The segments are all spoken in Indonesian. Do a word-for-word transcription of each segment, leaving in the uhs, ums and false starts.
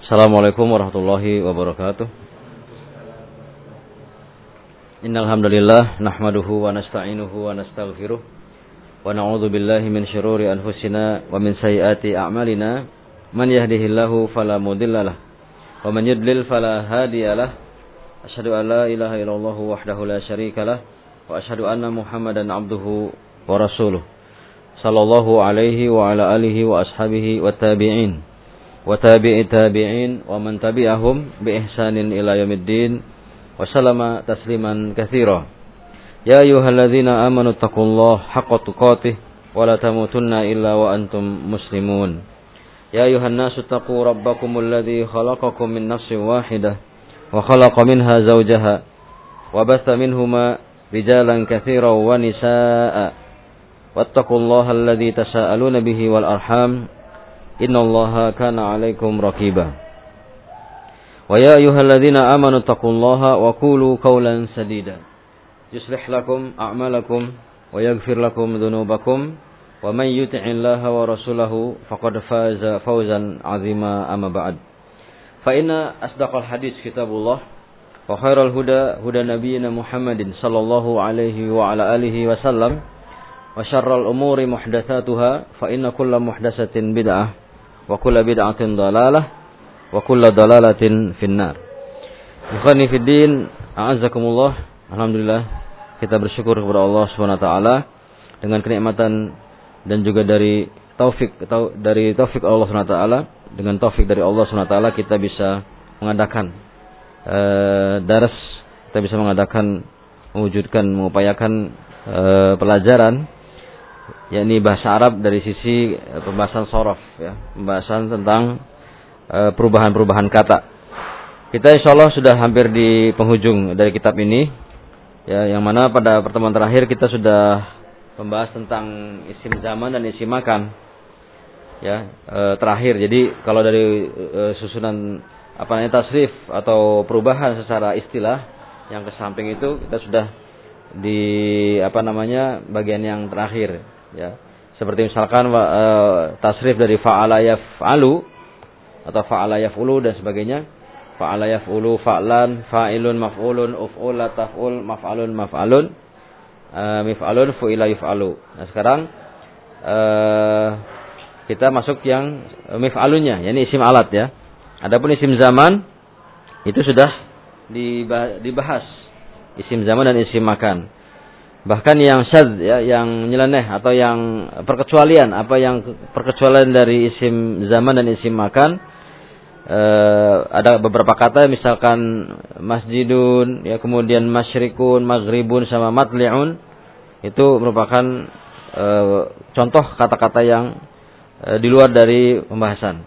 Assalamualaikum warahmatullahi wabarakatuh. Innal hamdalillah nahmaduhu wa nasta'inuhu wa nastaghfiruh wa na'udzu billahi min syururi anfusina wa min sayyiati a'malina. Man yahdihillahu fala mudhillalah wa man yudlil fala hadiyalah. Asyhadu an la ilaha illallah wahdahu la syarikalah wa asyhadu anna Muhammadan abduhu wa rasuluh. Sallallahu alaihi wa ala alihi wa ashabihi wa tabi'in wa tabi'i tabi'in wa man tabi'ahum bi ihsanin ila yaumiddin wa sallama tasliman katsira. Ya ayyuhalladzina amanu taqullaha haqqa tuqatih wa la tamutunna illa wa antum muslimun. Ya ayyuhan nasu taqu rabbakumul ladzi khalaqakum min nafsin wahidah wa khalaqa minha zawjaha wa batha minhuma rijalan katsiran wa nisaa'a wattaqullaha alladzi tasaaluna bihi wal arham innallaha kana 'alaikum raqiba. Wa ya ayyuhalladzina amanu taqullaha wa qulu qawlan sadida yuslih lakum a'malakum wa yaghfir lakum dhunubakum wa man yuti'illaha wa rasulahu faqad faza fawzan 'azima amma ba'd. Fa inna asdaqal hadits kitabullah wa khairal huda huda nabiyyina Muhammadin sallallahu alaihi wa ala alihi wasallam wa syarral umuri muhdatsatuha fa inna kulla muhdatsatin bid'ah wa kullu bid'atin dhalalah wa kullu dhalalatin finnar. Ikhwani fid din, a'azzakumullah. Alhamdulillah kita bersyukur kepada Allah Subhanahu wa taala dengan kenikmatan dan juga dari taufik dari taufik Allah Subhanahu wa taala, dengan taufik dari Allah Subhanahu wa taala kita bisa mengadakan uh, daras, kita bisa mengadakan mewujudkan mengupayakan uh, pelajaran yakni bahasa Arab dari sisi pembahasan shorof, ya, pembahasan tentang e, perubahan-perubahan kata. Kita insyaallah sudah hampir di penghujung dari kitab ini, ya, yang mana pada pertemuan terakhir kita sudah membahas tentang isim zaman dan isim makan, ya, e, terakhir. Jadi kalau dari e, susunan apa namanya tasrif atau perubahan secara istilah yang ke samping itu kita sudah di apa namanya bagian yang terakhir. Ya, seperti misalkan uh, tasrif dari fa'ala yaf'alu atau fa'ala yaf'ulu dan sebagainya. Fa'ala yaf'ulu fa'lan, fa'ilun maf'ulun, uf'ul taf'ul, maf'alun maf'alun, uh, mif'alun fu'ila yuf'alu. Nah, sekarang uh, kita masuk yang mif'alunnya, yakni isim alat, ya. Adapun isim zaman itu sudah dibahas. Isim zaman dan isim makan. Bahkan yang syadz, ya, yang nyeleneh atau yang perkecualian, apa yang perkecualian dari isim zaman dan isim makan, e, ada beberapa kata misalkan masjidun, ya, kemudian masyrikun, maghribun sama matli'un, itu merupakan e, contoh kata-kata yang e, di luar dari pembahasan.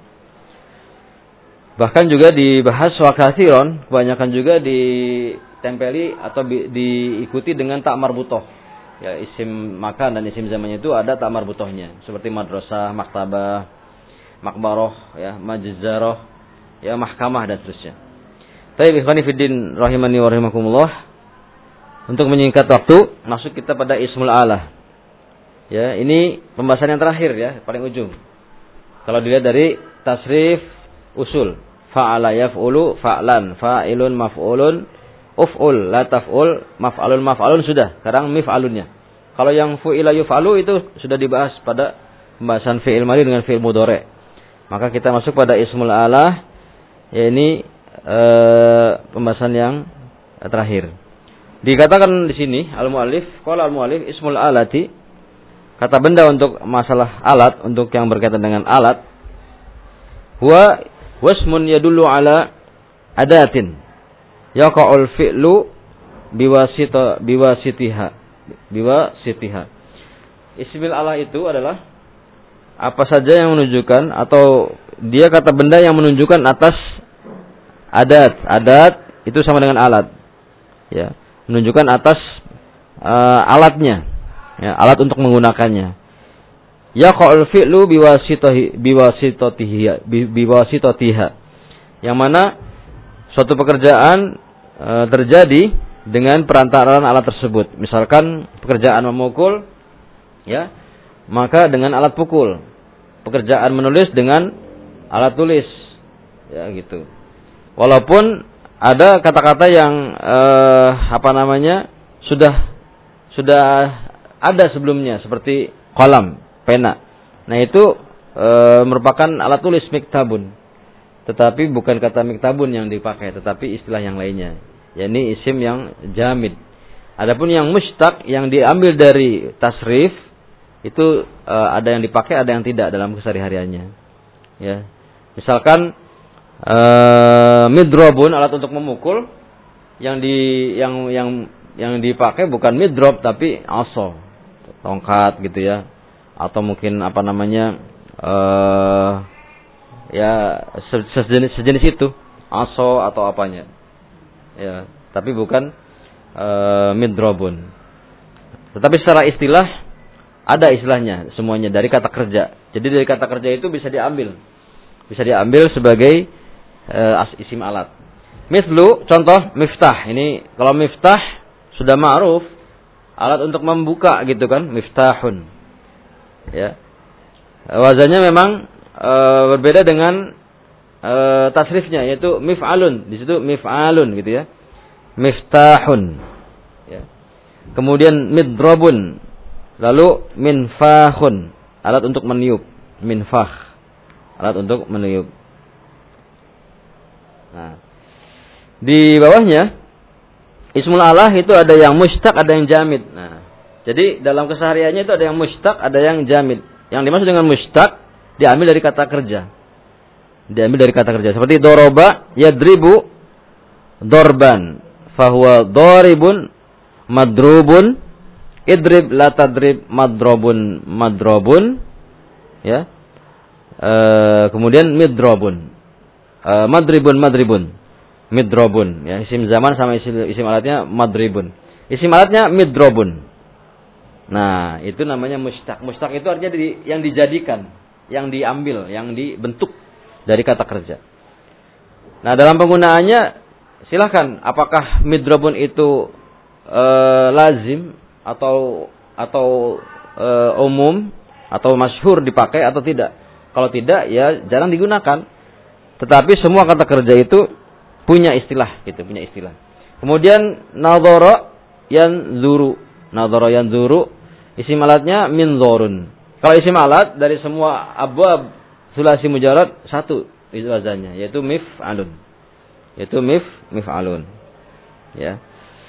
Bahkan juga dibahas wa katsiron, kebanyakan juga di tempeli atau bi, diikuti dengan tak marbutoh, ya, isim makan dan isim zamannya itu ada tak marbutohnya, seperti madrasah, maktabah, makbaroh, ya, majzaroh, ya, mahkamah dan seterusnya. Baik, ikhwani fiddin rahimani wa rahimakumullah, untuk menyingkat waktu masuk kita pada ismul alah, ya. Ini pembahasan yang terakhir, ya, paling ujung kalau dilihat dari tasrif usul. Fa'ala yaf'ulu fa'lan, fa'ilun maf'ulun, uf'ul la taf'ul, maf'alun maf'alun sudah. Sekarang mif'alunnya. Kalau yang fu'ila yuf'alu itu sudah dibahas pada pembahasan fi'il madhi dengan fi'il mudhari'. Maka kita masuk pada ismul alah, ya, ini e, pembahasan yang terakhir. Dikatakan di sini al-muallif, qala al-muallif ismul alati, kata benda untuk masalah alat, untuk yang berkaitan dengan alat, huwa wasmun yadullu ala adatin yaqa'ul fi'lu biwasita biwasitiha biwasitiha. Ismul alah itu adalah apa saja yang menunjukkan atau dia kata benda yang menunjukkan atas adat. Adat itu sama dengan alat, ya, menunjukkan atas uh, alatnya, ya, alat untuk menggunakannya. Yaqa'ul fi'lu biwasitihi biwasitatihi biwasitatiha, yang mana suatu pekerjaan e, terjadi dengan perantaraan alat tersebut. Misalkan pekerjaan memukul, ya, maka dengan alat pukul. Pekerjaan menulis dengan alat tulis. Ya gitu. Walaupun ada kata-kata yang eh, apa namanya sudah sudah ada sebelumnya seperti qalam, pena. Nah itu eh, merupakan alat tulis miktabun. Tetapi bukan kata miktabun yang dipakai, tetapi istilah yang lainnya. yakni isim yang jamid. Adapun yang mustaq yang diambil dari tasrif itu uh, ada yang dipakai, ada yang tidak dalam kesehariannya. Ya. Misalkan uh, midrobun, alat untuk memukul, yang di yang yang yang dipakai bukan midrob tapi aso, tongkat gitu ya. Atau mungkin apa namanya uh, ya sejenis sejenis itu, aso atau apanya. Ya, tapi bukan uh, midrobun. Tetapi secara istilah ada istilahnya semuanya dari kata kerja. Jadi dari kata kerja itu bisa diambil. Bisa diambil sebagai uh, isim alat. Mislu, contoh miftah. Ini kalau miftah sudah ma'ruf, alat untuk membuka gitu kan, miftahun. Ya. Wazannya memang uh, berbeda dengan uh, tasrifnya, yaitu mif'alun. Di situ mif'alun gitu ya. Miftahun. Ya. Kemudian midrabun. Lalu minfahun, alat untuk meniup. Minfah, alat untuk meniup. Nah, di bawahnya ismul alah itu ada yang mustaq, ada yang jamid. Nah, jadi dalam kesehariannya itu ada yang mustaq, ada yang jamid. Yang dimaksud dengan mustaq diambil dari kata kerja. Diambil dari kata kerja. Seperti doroba yadribu dorban, fahuwa doribun madrubun. Idrib la tadrib madrobun madrobun, ya. E, kemudian midrobun, e, madribun madribun, midrobun, ya. Isim zaman sama isim, isim alatnya madribun. Isim alatnya midrobun. Nah, itu namanya mustaq. Mustaq itu artinya di, yang dijadikan, yang diambil, yang dibentuk dari kata kerja. Nah, dalam penggunaannya silakan. Apakah midrobun itu e, lazim atau atau e, umum atau masyhur dipakai atau tidak. Kalau tidak ya jarang digunakan. Tetapi semua kata kerja itu punya istilah gitu, punya istilah. Kemudian nadhara yanzuru. Nadhara yanzuru isim alatnya minzurun. Kalau isim alat dari semua abwab sulasi mujarrad satu itu wazannya, yaitu mif'alun. Yaitu mif mif'alun. Ya.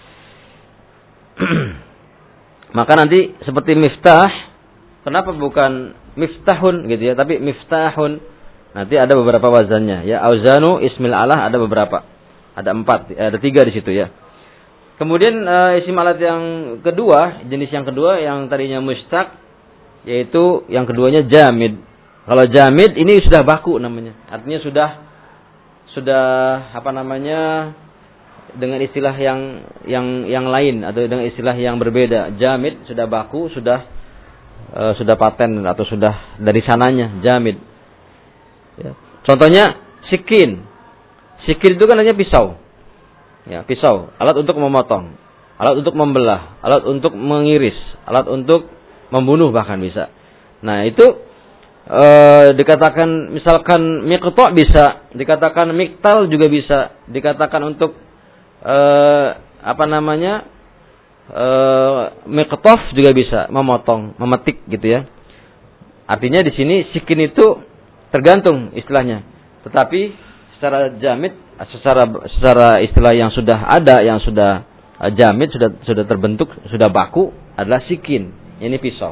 Maka nanti seperti miftah, kenapa bukan miftahun gitu ya, tapi miftahun. Nanti ada beberapa wazannya ya. Auzanu ismil alah ada beberapa. Ada empat, ada tiga di situ ya. Kemudian uh, isim alat yang kedua, jenis yang kedua yang tadinya mustaq, yaitu yang keduanya jamid. Kalau jamid ini sudah baku namanya. Artinya sudah sudah apa namanya? Dengan istilah yang yang yang lain atau dengan istilah yang berbeda. Jamid sudah baku, sudah uh, sudah paten atau sudah dari sananya jamid. Ya. Contohnya sikin. Sikin itu kan hanya pisau. Ya, pisau, alat untuk memotong, alat untuk membelah, alat untuk mengiris, alat untuk membunuh bahkan bisa. Nah, itu uh, dikatakan misalkan miqta' bisa, dikatakan miktal juga bisa, dikatakan untuk Uh, apa namanya uh, miqtaf juga bisa, memotong, memetik gitu ya. Artinya di sini sikin itu tergantung istilahnya. Tetapi secara jamid, secara secara istilah yang sudah ada, yang sudah uh, jamid, sudah sudah terbentuk, sudah baku adalah sikin. Ini pisau.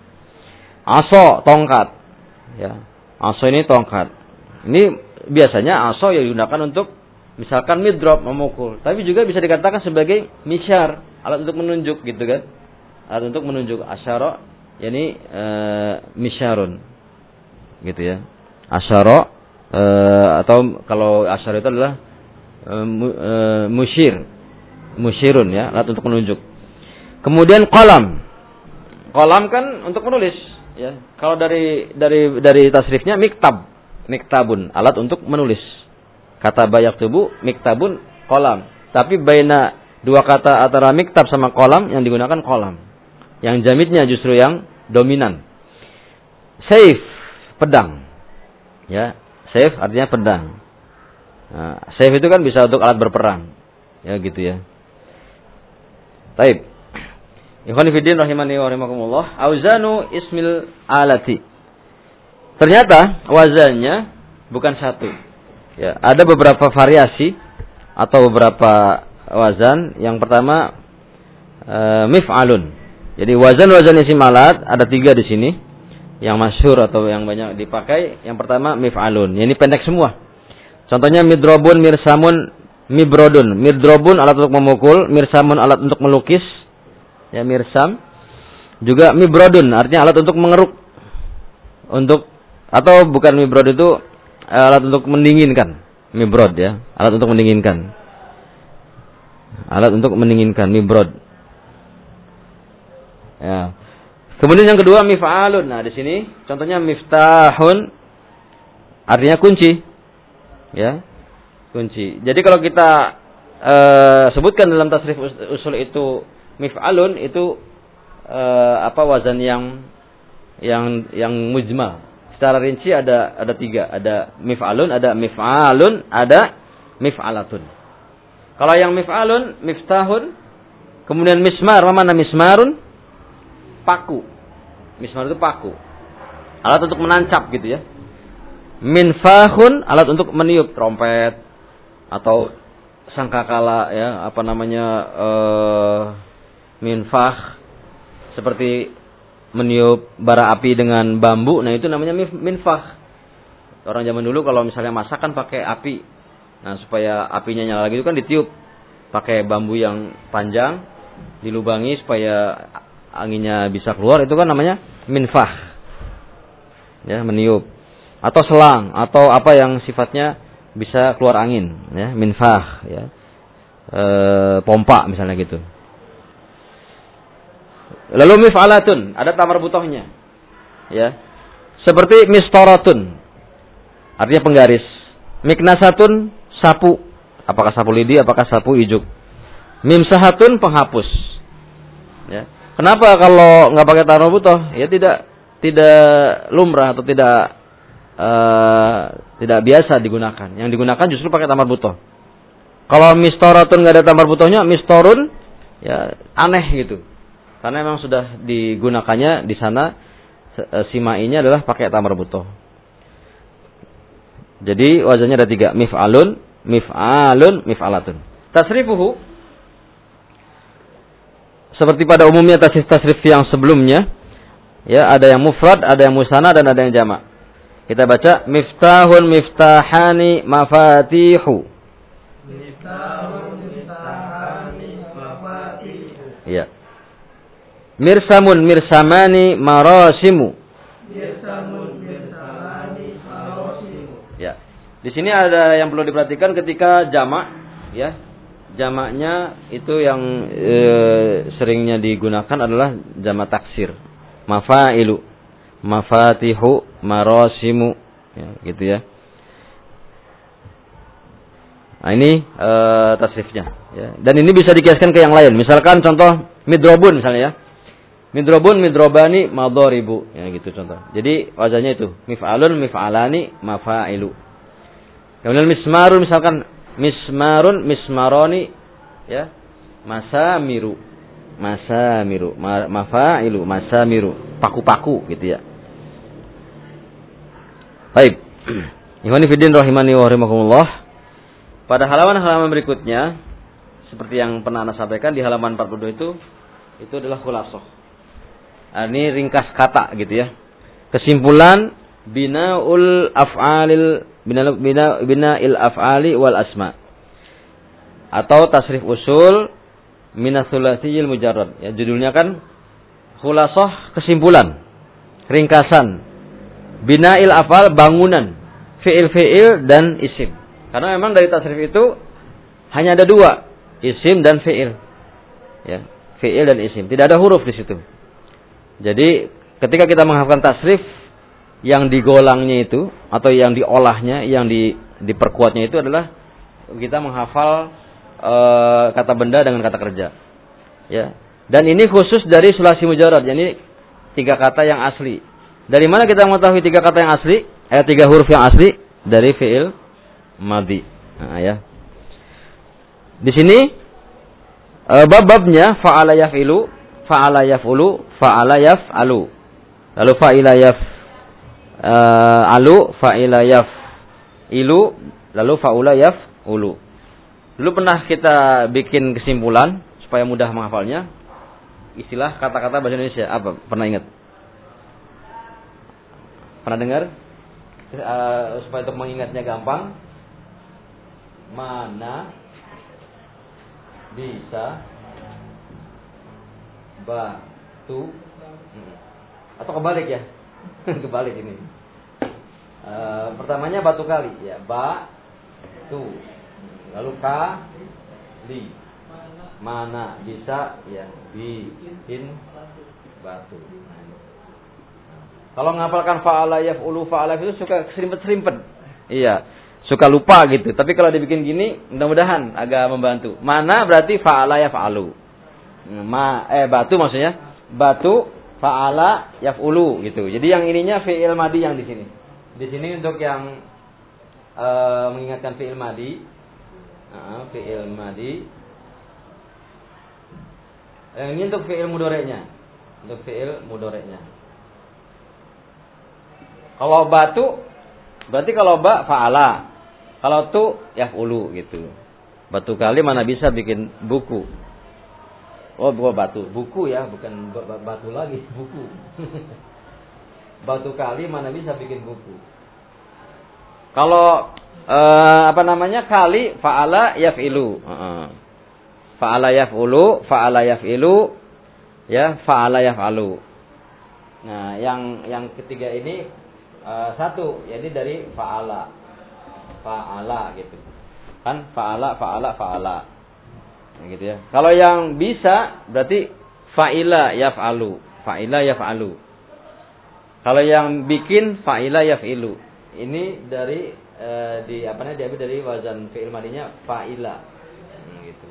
Aso, tongkat. Ya. Aso ini tongkat. Ini biasanya aso yang digunakan untuk misalkan midrob, memukul. Tapi juga bisa dikatakan sebagai misyar, alat untuk menunjuk gitu kan. Alat untuk menunjuk. Asyara, yakni e, misyarun. Gitu ya. Asyara e, atau kalau asyara itu adalah e, mu, e, musyir. Musyirun ya, alat untuk menunjuk. Kemudian qalam. Qalam kan untuk menulis ya. Kalau dari dari dari tasrifnya miktab. Miktabun, alat untuk menulis. Kata bayak tubuh, miktabun, kolam. Tapi baina dua kata antara miktab sama kolam yang digunakan kolam. Yang jamidnya justru yang dominan. Saif, pedang. Ya, saif artinya pedang. Nah, sayf itu kan bisa untuk alat berperang. Ya gitu ya. Taib. Ikhwan fillah rahimani wa rahimakumullah. Auzanu ismil alati. Ternyata wazannya bukan satu. Ya, ada beberapa variasi atau beberapa wazan. Yang pertama e, mif'alun. Jadi wazan-wazan isim alat ada tiga di sini. Yang masyhur atau yang banyak dipakai. Yang pertama mif'alun. Ini pendek semua. Contohnya midrobun, mirsamun, mibrodun. Midrobun alat untuk memukul, mirsamun alat untuk melukis. Ya, mirsam. Juga mibrodun artinya alat untuk mengeruk. Untuk atau bukan mibrod itu alat untuk mendinginkan. Mibrod ya, alat untuk mendinginkan. Alat untuk mendinginkan mibrod. Ya. Kemudian yang kedua mif'alun. Nah, di sini contohnya miftahun artinya kunci. Ya. Kunci. Jadi kalau kita e, sebutkan dalam tasrif usul itu mif'alun itu e, apa wazan yang yang yang mujmal. Secara rinci ada ada tiga, ada mif'alun, ada mif'alun, ada mif'alatun. Kalau yang mif'alun, miftahun, kemudian mismar, mana mismarun? Paku. Mismar itu paku. Alat untuk menancap gitu ya. Minfahun, alat untuk meniup, trompet atau sangkakala ya, apa namanya uh, minfah seperti meniup bara api dengan bambu. Nah, itu namanya minfah. Orang zaman dulu kalau misalnya masak kan pakai api. Nah, supaya apinya nyala lagi itu kan ditiup pakai bambu yang panjang, dilubangi supaya anginnya bisa keluar, itu kan namanya minfah. Ya, meniup. Atau selang atau apa yang sifatnya bisa keluar angin, ya, minfah ya. E, pompa misalnya gitu. Lalu mif'alatun, ada tamar butohnya. Ya. Seperti mistoratun. Artinya penggaris. Miknasatun, sapu. Apakah sapu lidi, apakah sapu ijuk. Mimsahatun, penghapus. Ya. Kenapa kalau nggak pakai tamar butoh? Ya tidak tidak lumrah atau tidak uh, tidak biasa digunakan. Yang digunakan justru pakai tamar butoh. Kalau mistoratun nggak ada tamar butohnya, mistorun ya aneh gitu. Karena memang sudah digunakannya di sana simainya adalah pakai tamar butoh. Jadi wazannya ada tiga, mif'alun, mif'alun, mif'alatun. Tasrifuhu seperti pada umumnya tasrif-tasrif yang sebelumnya, ya ada yang mufrad, ada yang musanna dan ada yang jamak. Kita baca miftahun, miftahani, mafatihu. Miftahun, miftahani, mafatihu. Iya. Mirsamun, mirsamani, marasimu. Mirsamun, mirsamani, marasimu. Ya. Di sini ada yang perlu diperhatikan ketika jamak, ya. Jamaknya itu yang e, seringnya digunakan adalah jamak taksir. Mafailu, mafatihu, marasimu, ya, gitu ya. Nah, ini e, tasrifnya, ya. Dan ini bisa dikiaskan ke yang lain. Misalkan contoh midrobun misalnya ya. Midrobun, midrobani, madoribu. Ya gitu contoh. Jadi wazannya itu. Mif'alun, mif'alani, mafailu. Kemudian mismarun misalkan. Mismarun, mismaroni. Ya. Masamiru. Masamiru. Ma, mafailu, masamiru. Paku-paku gitu ya. Baik. Ikhwani fiddin rahimani wa rahimakumullah. Pada halaman-halaman berikutnya. Seperti yang pernah Anda sampaikan di halaman empat puluh dua itu. Itu adalah khulasoh. Ini ringkas kata gitu ya. Kesimpulan binaul af'alil bina bina bina'il af'ali wal asma. Atau tasrif usul minatsulasiyil mujarrad. Ya, judulnya kan khulasah kesimpulan, ringkasan. Bina'il af'al bangunan, fi'il-fi'il dan isim. Karena memang dari tasrif itu hanya ada dua, isim dan fi'il. Ya, fi'il dan isim. Tidak ada huruf di situ. Jadi ketika kita menghafalkan tasrif yang digolangnya itu atau yang diolahnya, yang di, diperkuatnya itu adalah kita menghafal e, kata benda dengan kata kerja. Ya. Dan ini khusus dari sulasi mujarrad, yakni tiga kata yang asli. Dari mana kita mengetahui tiga kata yang asli? Eh tiga huruf yang asli dari fi'il madhi. Nah, ya. Di sini uh, bab-babnya fa'ala yaf'ilu, fa'ala yaf'ulu, fa'ala yaf'alu. Lalu fa'ila yaf uh, alu, fa'ila yaf'ilu, lalu fa'ula yaf'ulu. Dulu pernah kita bikin kesimpulan supaya mudah menghafalnya. Istilah kata-kata bahasa Indonesia apa? Pernah ingat? Pernah dengar? Uh, supaya untuk mengingatnya gampang. Mana bisa batu, atau kebalik ya? Kebalik ini. Uh, pertamanya batu kali ya, batu. Lalu kali. Mana bisa ya bikin batu. Kalau ngapalkan fa'ala yaf'ulu fa'ala itu suka serimpet-serimpet. Iya, suka lupa gitu. Tapi kalau dibikin gini, mudah-mudahan agak membantu. Mana berarti fa'ala yaf'alu. Ma eh batu maksudnya. Batu fa'ala yaf'ulu gitu. Jadi yang ininya fi'il madi yang di sini. Di sini untuk yang uh, mengingatkan fi'il madi. Uh, fi'il madi. Yang ini untuk fi'il mudhoreknya. Untuk fi'il mudhoreknya. Kalau batu berarti kalau ba fa'ala. Kalau tu yaf'ulu gitu. Batu kali mana bisa bikin buku. Oh, bukan batu, buku ya, bukan batu lagi, buku. Batu kali mana bisa bikin buku. Kalau eh, apa namanya? Kali fa'ala yaf'ilu. Heeh. Fa'ala yaf'ulu, fa'ala yaf'ilu, ya, fa'ala yaf'alu. Nah, yang yang ketiga ini Uh, satu, jadi dari fa'ala, fa'ala gitu, kan fa'ala, fa'ala, fa'ala, nah, gitu ya. Kalau yang bisa berarti fa'ila yaf'alu, fa'ila yaf'alu. Kalau yang bikin fa'ila yaf'ilu, ini dari uh, di apa namanya diambil dari wazan fi'il madinya fa'ila, nah, gitu.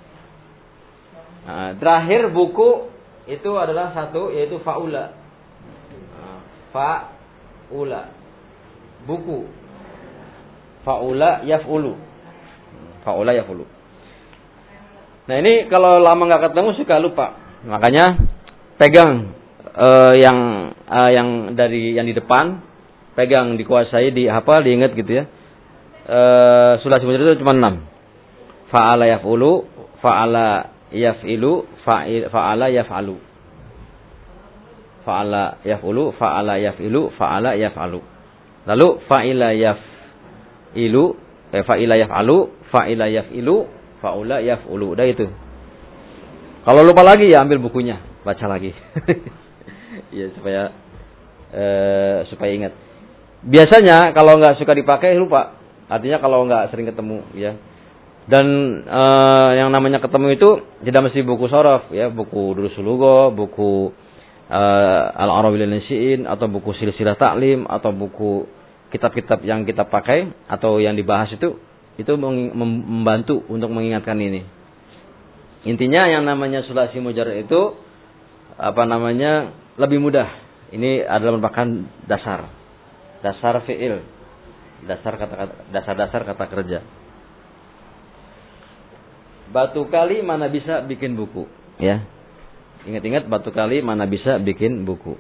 Nah, terakhir buku itu adalah satu yaitu fa'ula, nah, fa ula, buku, faula yaf'ulu, faula yaf'ulu. Nah ini kalau lama nggak ketemu suka lupa, makanya pegang uh, yang uh, yang dari yang di depan, pegang dikuasai, dihafal, diingat gitu ya. Uh, sulasi mudhari itu cuma enam. Faala yaf'ulu, faala yaf'ilu, faala yaf'alu. Fa'ala yaf'ulu, fa'ala yaf'ilu, fa'ala yaf'alu. Lalu fa'ila yaf'ilu, eh, fa'ila yaf'alu, fa'ila yaf'ilu, fa'ula yaf'ulu. Udah itu. Kalau lupa lagi ya ambil bukunya, baca lagi. Ya supaya eh, supaya ingat. Biasanya kalau nggak suka dipakai lupa. Artinya kalau nggak sering ketemu ya. Dan eh, yang namanya ketemu itu tidak mesti buku shorof ya, buku Durusul Lugha, buku Uh, Al-Arabi lin-Nasiin atau buku Silsilah Ta'lim atau buku kitab-kitab yang kita pakai atau yang dibahas itu itu membantu untuk mengingatkan ini. Intinya yang namanya sulasi mujarrad itu apa namanya lebih mudah. Ini adalah merupakan dasar dasar fi'il, dasar kata dasar-dasar kata kerja. Batu kali mana bisa bikin buku, ya. Ingat-ingat batu kali mana bisa bikin buku.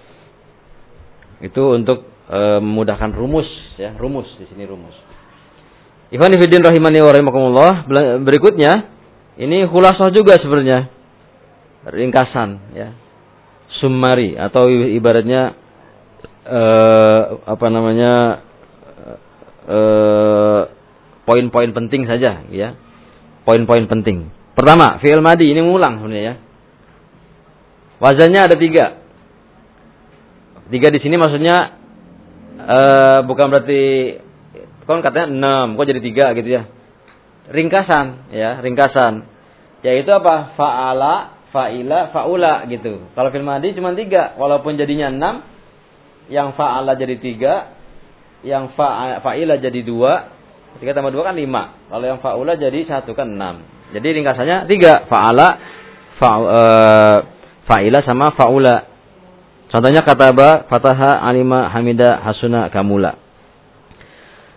Itu untuk e, memudahkan rumus ya, rumus di sini rumus. Ikhwan fillah rahimani wa rahimakumullah. Berikutnya ini khulasah juga sebenarnya. Ringkasan ya. Summary atau ibaratnya e, apa namanya e, poin-poin penting saja ya. Poin-poin penting. Pertama, fi'il madi ini mengulang sebenarnya ya. Wazannya ada tiga. Tiga di sini maksudnya uh, bukan berarti kan katanya enam, kok jadi tiga gitu ya. Ringkasan ya, ringkasan. Yaitu apa? Fa'ala, fa'ila, fa'ula gitu. Kalau fi'il madi cuma tiga, walaupun jadinya enam, yang fa'ala jadi tiga, yang fa'ila jadi dua, tiga tambah dua kan lima. Kalau yang fa'ula jadi satu kan enam. Jadi ringkasannya tiga, fa'ala, fa' uh, fa'ila sama fa'ula. Contohnya kata ba, fataha, alima, hamida, hasuna, kamula.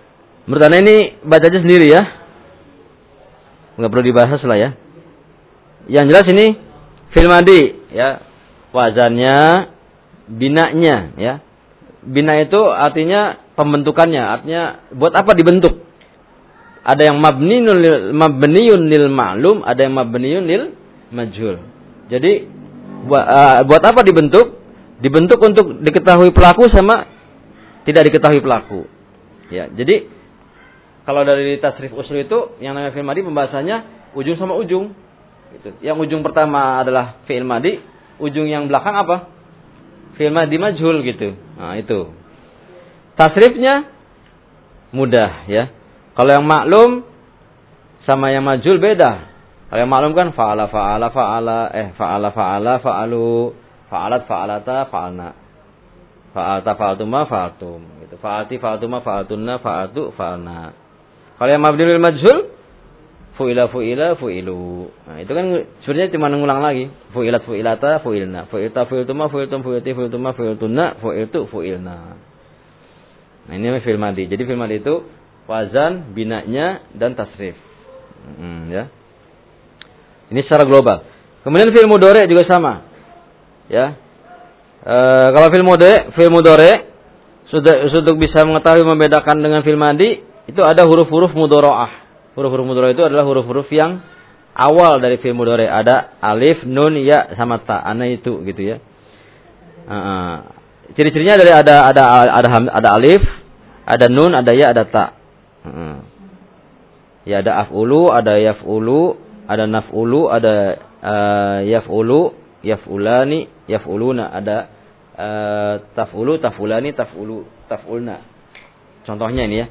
Menurut Anda ini baca aja sendiri ya. Enggak perlu dibahas lah ya. Yang jelas ini fi'il madhi ya. Wazannya, binanya ya. Bina itu artinya pembentukannya, artinya buat apa dibentuk? Ada yang mabniun lil mabniun lil ma'lum, ada yang mabniun lil majhul. Jadi buat, uh, buat apa dibentuk? Dibentuk untuk diketahui pelaku sama tidak diketahui pelaku. Ya, jadi kalau dari tasrif usul itu yang namanya fi'il madhi pembahasannya ujung sama ujung. Gitu. Yang ujung pertama adalah fi'il madhi, ujung yang belakang apa? Fi'il madhi majhul gitu. Nah, itu. Tasrifnya mudah ya. Kalau yang maklum sama yang majhul beda. Kalau yang maklum kan fa'ala fa'ala fa'ala eh fa'ala fa'ala fa'alu fa'alat fa'alata fa'alna. Fa'alta fa'altuma fa'altum gitu. Fa'alti fa'altuma fa'altunna fa'altu fa'alna. Kalau yang mabni lil majhul fu'ila fu'ila fu'ilu. Nah, itu kan sebenarnya cuma ngulang lagi. Fu'ilat fu'ilata fu'ilna. Fu'ilta fu'iltuma fu'iltum fu'ilti fu'iltuma fu'iltunna fu'iltu fu'ilna. Nah, ini namanya fi'il madhi. Jadi fi'il madhi itu wazan, binanya dan tasrif. Hmm, ya. Ini secara global. Kemudian fi'il mudhari juga sama. Ya. E, kalau fi'il mudhari, fi'il mudhari sudah untuk bisa mengetahui membedakan dengan fi'il madhi itu ada huruf-huruf mudharaah. Huruf-huruf mudhari itu adalah huruf-huruf yang awal dari fi'il mudhari. Ada alif, nun, ya sama ta. Ana itu gitu ya. Uh, ciri-cirinya dari ada ada ada ada alif, ada nun, ada ya, ada ta. Uh, ya ada af'ulu, ada yaf'ulu, ada naf'ulu, ada uh, yaf'ulu, yaf'ulani, yaf'uluna, ada uh, taf'ulu, taf'ulani, taf'ulu, taf'ulna. Contohnya ini ya.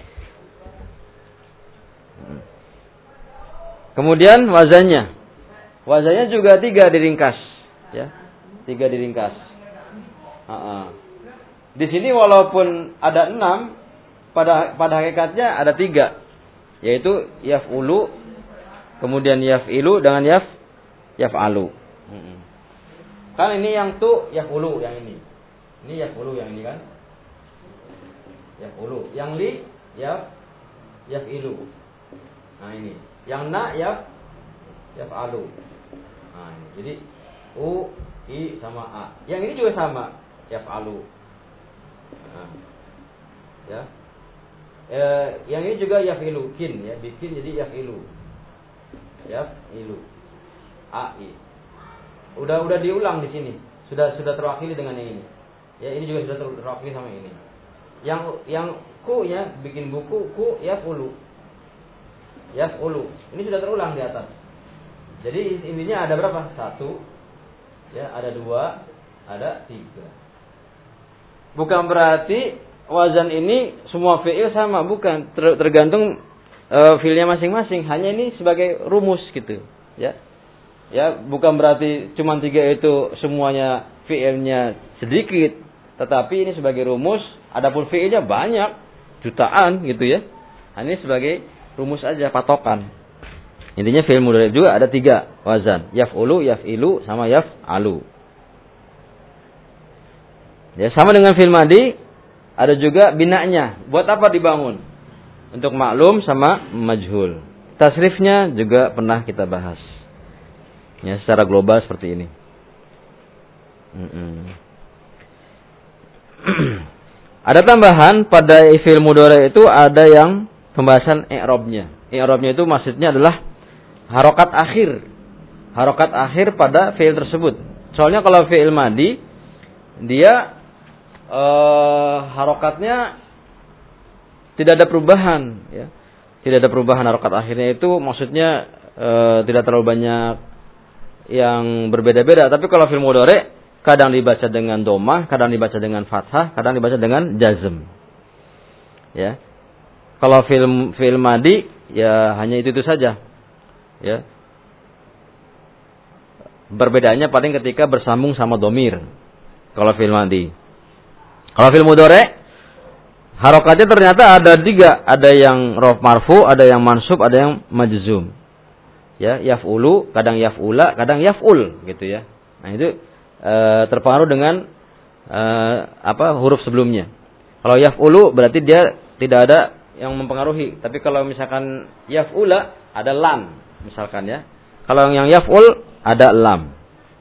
Kemudian wazannya, wazannya juga tiga diringkas, ya, tiga diringkas. Uh-uh. Di sini walaupun ada enam, pada pada hakikatnya ada tiga, yaitu yaf'ulu, kemudian yaf'ilu dengan yaf yaf'alu. Uh-uh. Kan ini yang tu yaf'ulu yang ini, ini yaf'ulu yang ini kan, yaf'ulu, yang li yaf yaf'ilu. Nah ini. Yang na yaf yaf'alu. Nah, ini. Jadi u, i sama a. Yang ini juga sama, yaf'alu. Nah, ya. E, yang ini juga yaf'ilu, kin ya, bikin jadi yaf'ilu. Yaf'ilu. A, i. Udah udah diulang di sini. Sudah sudah terwakili dengan yang ini. Ya, ini juga sudah terwakili sama ini. Yang yang ku ya, bikin buku ku yaf'ulu. Yaf'ulu. Ini sudah terulang di atas. Jadi intinya ada berapa? Satu. Ya, ada dua, ada tiga. Bukan berarti wazan ini semua fi'il sama, bukan. Ter- tergantung uh, fi'ilnya masing-masing. Hanya ini sebagai rumus gitu. Ya, ya bukan berarti cuma tiga itu semuanya fi'ilnya sedikit, tetapi ini sebagai rumus. Adapun fi'ilnya banyak, jutaan gitu ya. Ini sebagai rumus aja, patokan. Intinya fi'il mudhari juga ada tiga wazan. Yaf'ulu, yaf'ilu, sama yaf'alu. Ya, sama dengan fi'il madhi, ada juga binanya. Buat apa dibangun? Untuk maklum sama majhul. Tasrifnya juga pernah kita bahas. Ya, secara global seperti ini. Ada tambahan pada fi'il mudhari itu ada yang pembahasan i'rabnya. I'rabnya itu maksudnya adalah harokat akhir. Harokat akhir pada fi'il tersebut. Soalnya kalau fi'il madhi dia uh, harokatnya tidak ada perubahan ya. Tidak ada perubahan harokat akhirnya itu maksudnya uh, tidak terlalu banyak yang berbeda-beda. Tapi kalau fi'il mudhari kadang dibaca dengan domah, kadang dibaca dengan fathah, kadang dibaca dengan jazm. Ya. Kalau film film madhi ya hanya itu itu saja, ya. Perbedaannya paling ketika bersambung sama domir. Kalau film madhi, kalau film mudhari, harokatnya ternyata ada tiga, ada yang rof marfu, ada yang mansub, ada yang majzum. Ya, yaf'ulu, kadang yaf'ula, kadang yaf'ul, gitu ya. Nah itu e, terpengaruh dengan e, apa huruf sebelumnya. Kalau yaf'ulu berarti dia tidak ada yang mempengaruhi. Tapi kalau misalkan yaf'ula ada lam misalkan ya. Kalau yang yaf'ul ada lam.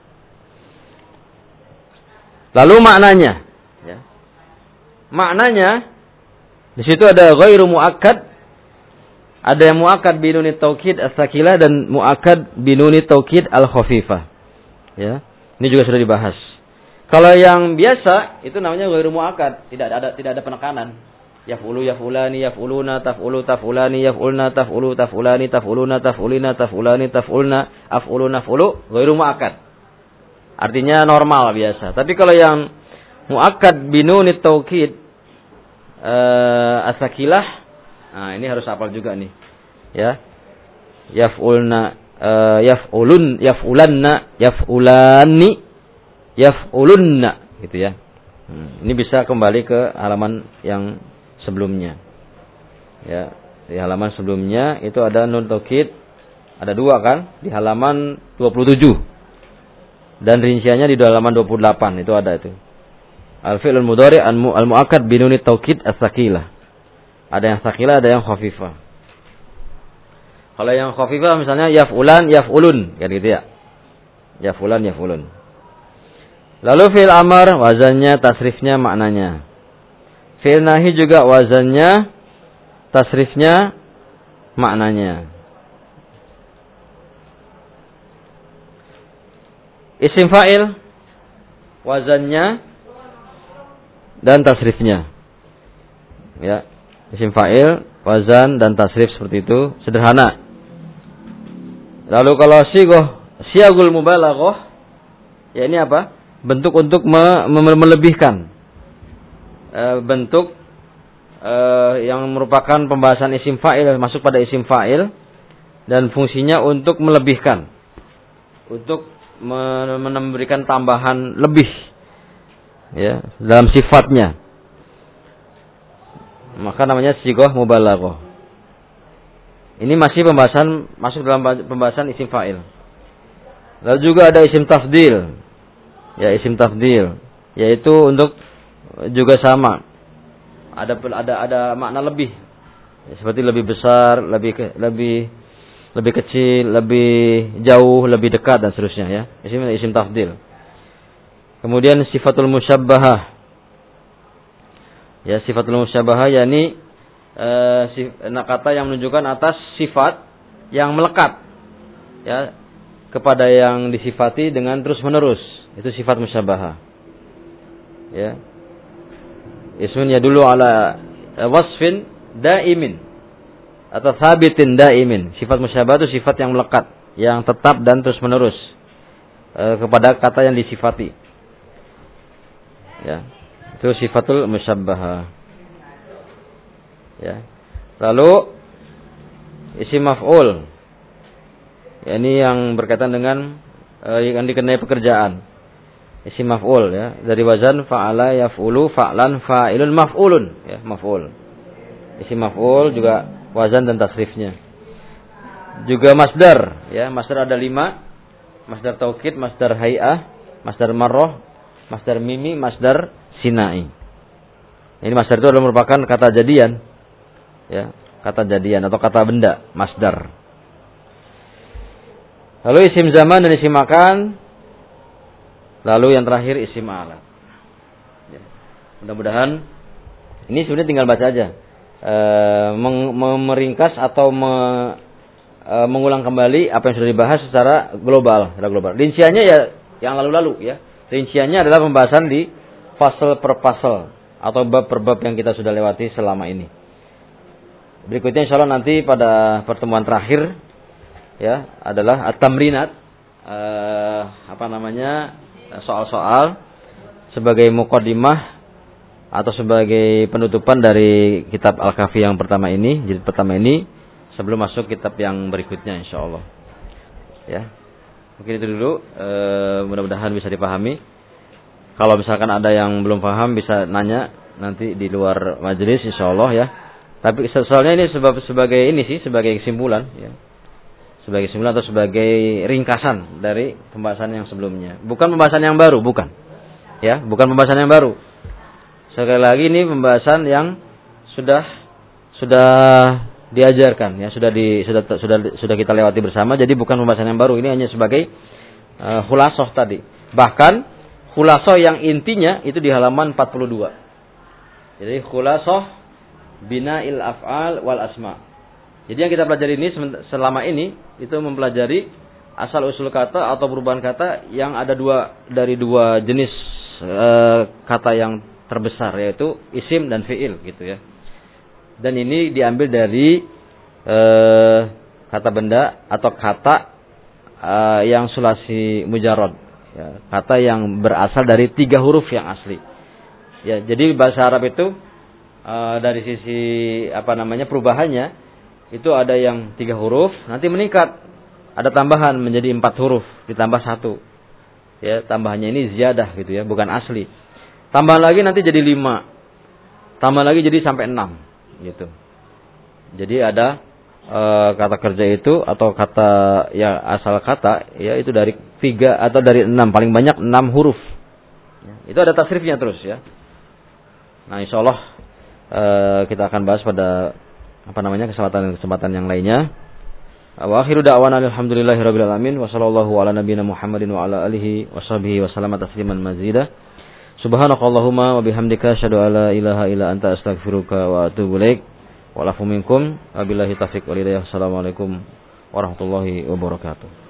Lalu maknanya ya. Maknanya di situ ada ghairu muakkad, ada yang muakkad binuni taukid as-sakilah dan muakkad binuni taukid al-khafifah. Ya. Ini juga sudah dibahas. Kalau yang biasa itu namanya ghairu muakkad, tidak ada tidak ada penekanan. Yaf'ulu yaf'ulani yaf'uluna taf'ulu taf'ulani yaf'ulna taf'ulu taf'ulani taf'uluna taf'ulina taf'ulani taf'ulna af'ulu naf'ulu ghairu muakkad. Artinya normal biasa. Tapi kalau yang muakkad binuni taukid uh, as-sakilah, nah ini harus hafal juga nih. Ya. Yaf'ulna uh, yaf'ulun yaf'ulanna yaf'ulani yaf'ulunna gitu ya. Hmm, ini bisa kembali ke halaman yang sebelumnya. Ya, di halaman sebelumnya itu ada nun taukid, ada dua kan? Di halaman dua puluh tujuh. Dan rinciannya di halaman dua puluh delapan itu ada itu. Al-fi'lul mudhari' al-mu'akkad binuni taukid as-sakilah. Ada yang sakilah, ada yang khafifah. Kalau yang khafifah misalnya yaf'ulan yaf'ulun, kan gitu ya. Yaf'ulan yaf'ulun. Lalu fi'il amr wazannya, tasrifnya, maknanya. Fi'il nahi juga wazannya, tasrifnya, maknanya. Isim fa'il wazannya dan tasrifnya. Ya, isim fa'il, wazan dan tasrif seperti itu, sederhana. Lalu kalau sigoh, siagul mubalaghah, ya ini apa? Bentuk untuk me- me- melebihkan. E, bentuk e, yang merupakan pembahasan isim fa'il, masuk pada isim fa'il dan fungsinya untuk melebihkan, untuk men- memberikan tambahan lebih ya dalam sifatnya. Maka namanya sigoh mubalaghah. Ini masih pembahasan, masuk dalam pembahasan isim fa'il. Lalu juga ada isim tafdil. Ya, isim tafdil, yaitu untuk juga sama. Ada ada ada makna lebih. Ya, seperti lebih besar, lebih ke, lebih lebih kecil, lebih jauh, lebih dekat dan seterusnya ya. Isim isim tafdil. Kemudian sifatul musyabbahah. Ya, sifatul musyabbahah yakni eh sif, kata yang menunjukkan atas sifat yang melekat ya kepada yang disifati dengan terus-menerus. Itu sifat musyabbahah. Ya. Ismun yadullu ala wasfin daimin atau thabitin daimin. Sifat musyabbahah itu sifat yang melekat, yang tetap dan terus-menerus e, kepada kata yang disifati. Ya. Itu sifatul musyabbahah. Ya. Lalu isim maf'ul. Ya, ini yang berkaitan dengan e, yang dikenai pekerjaan. Isim maf'ul ya, dari wazan fa'ala yaf'ulu fa'lan fa'ilun maf'ulun ya, maf'ul. Isim maf'ul juga wazan dan tasrifnya. Juga masdar ya, masdar ada lima. Masdar taukid, masdar hay'ah, masdar marrah, masdar mimi, masdar sinai. Ini masdar itu adalah merupakan kata jadian ya, kata jadian atau kata benda, masdar. Lalu isim zaman dan isim makan. Lalu yang terakhir isim alat. Ya. Mudah-mudahan ini sebenarnya tinggal baca aja, e, meng, meringkas atau me, e, mengulang kembali apa yang sudah dibahas secara global, secara global. Rinciannya ya yang lalu-lalu ya. Rinciannya adalah pembahasan di fasal per fasal atau bab per bab yang kita sudah lewati selama ini. Berikutnya insyaallah nanti pada pertemuan terakhir ya adalah at-tamrinat, e, apa namanya? soal-soal sebagai muqaddimah atau sebagai penutupan dari kitab Al-Kafi yang pertama ini, jilid pertama ini, sebelum masuk kitab yang berikutnya insyaallah. Ya. Mungkin itu dulu, e, mudah-mudahan bisa dipahami. Kalau misalkan ada yang belum paham bisa nanya nanti di luar majelis insyaallah ya. Tapi soalnya ini sebab sebagai ini sih sebagai kesimpulan ya. Sebagai kesimpulan atau sebagai ringkasan dari pembahasan yang sebelumnya. Bukan pembahasan yang baru, bukan. Ya, bukan pembahasan yang baru. Sekali lagi ini pembahasan yang sudah sudah diajarkan ya, sudah di sudah sudah sudah kita lewati bersama. Jadi bukan pembahasan yang baru, ini hanya sebagai uh, khulasoh tadi. Bahkan khulasoh yang intinya itu di halaman empat puluh dua. Jadi khulasoh bina'il af'al wal asma. Jadi yang kita pelajari ini selama ini itu mempelajari asal usul kata atau perubahan kata yang ada dua dari dua jenis uh, kata yang terbesar, yaitu isim dan fi'il gitu ya. Dan ini diambil dari eh, kata benda atau kata eh, yang sulasi mujarrad, ya, kata yang berasal dari tiga huruf yang asli. Ya, jadi bahasa Arab itu eh, dari sisi apa namanya perubahannya itu ada yang tiga huruf, nanti meningkat, ada tambahan menjadi empat huruf ditambah satu. Ya, tambahannya ini ziyadah gitu ya, bukan asli. Tambah lagi nanti jadi lima, tambah lagi jadi sampai enam. Gitu. Jadi ada e, kata kerja itu atau kata ya asal kata ya itu dari tiga atau dari enam, paling banyak enam huruf. Ya, itu ada tasrifnya terus ya. Nah, insyaallah e, kita akan bahas pada apa namanya kesempatan-kesempatan yang lainnya. Wa akhiru da'wana alhamdulillahirabbil alamin wa sallallahu ala nabiyyina Muhammadin wa ala alihi washabihi wasallama tasliman mazida. Subhanakallahumma wa bihamdika asyhadu an la ilaha illa anta astaghfiruka wa atubu ilaik. Wa lafu minkum wabillahi taufiq wal hidayah. Assalamualaikum warahmatullahi wabarakatuh.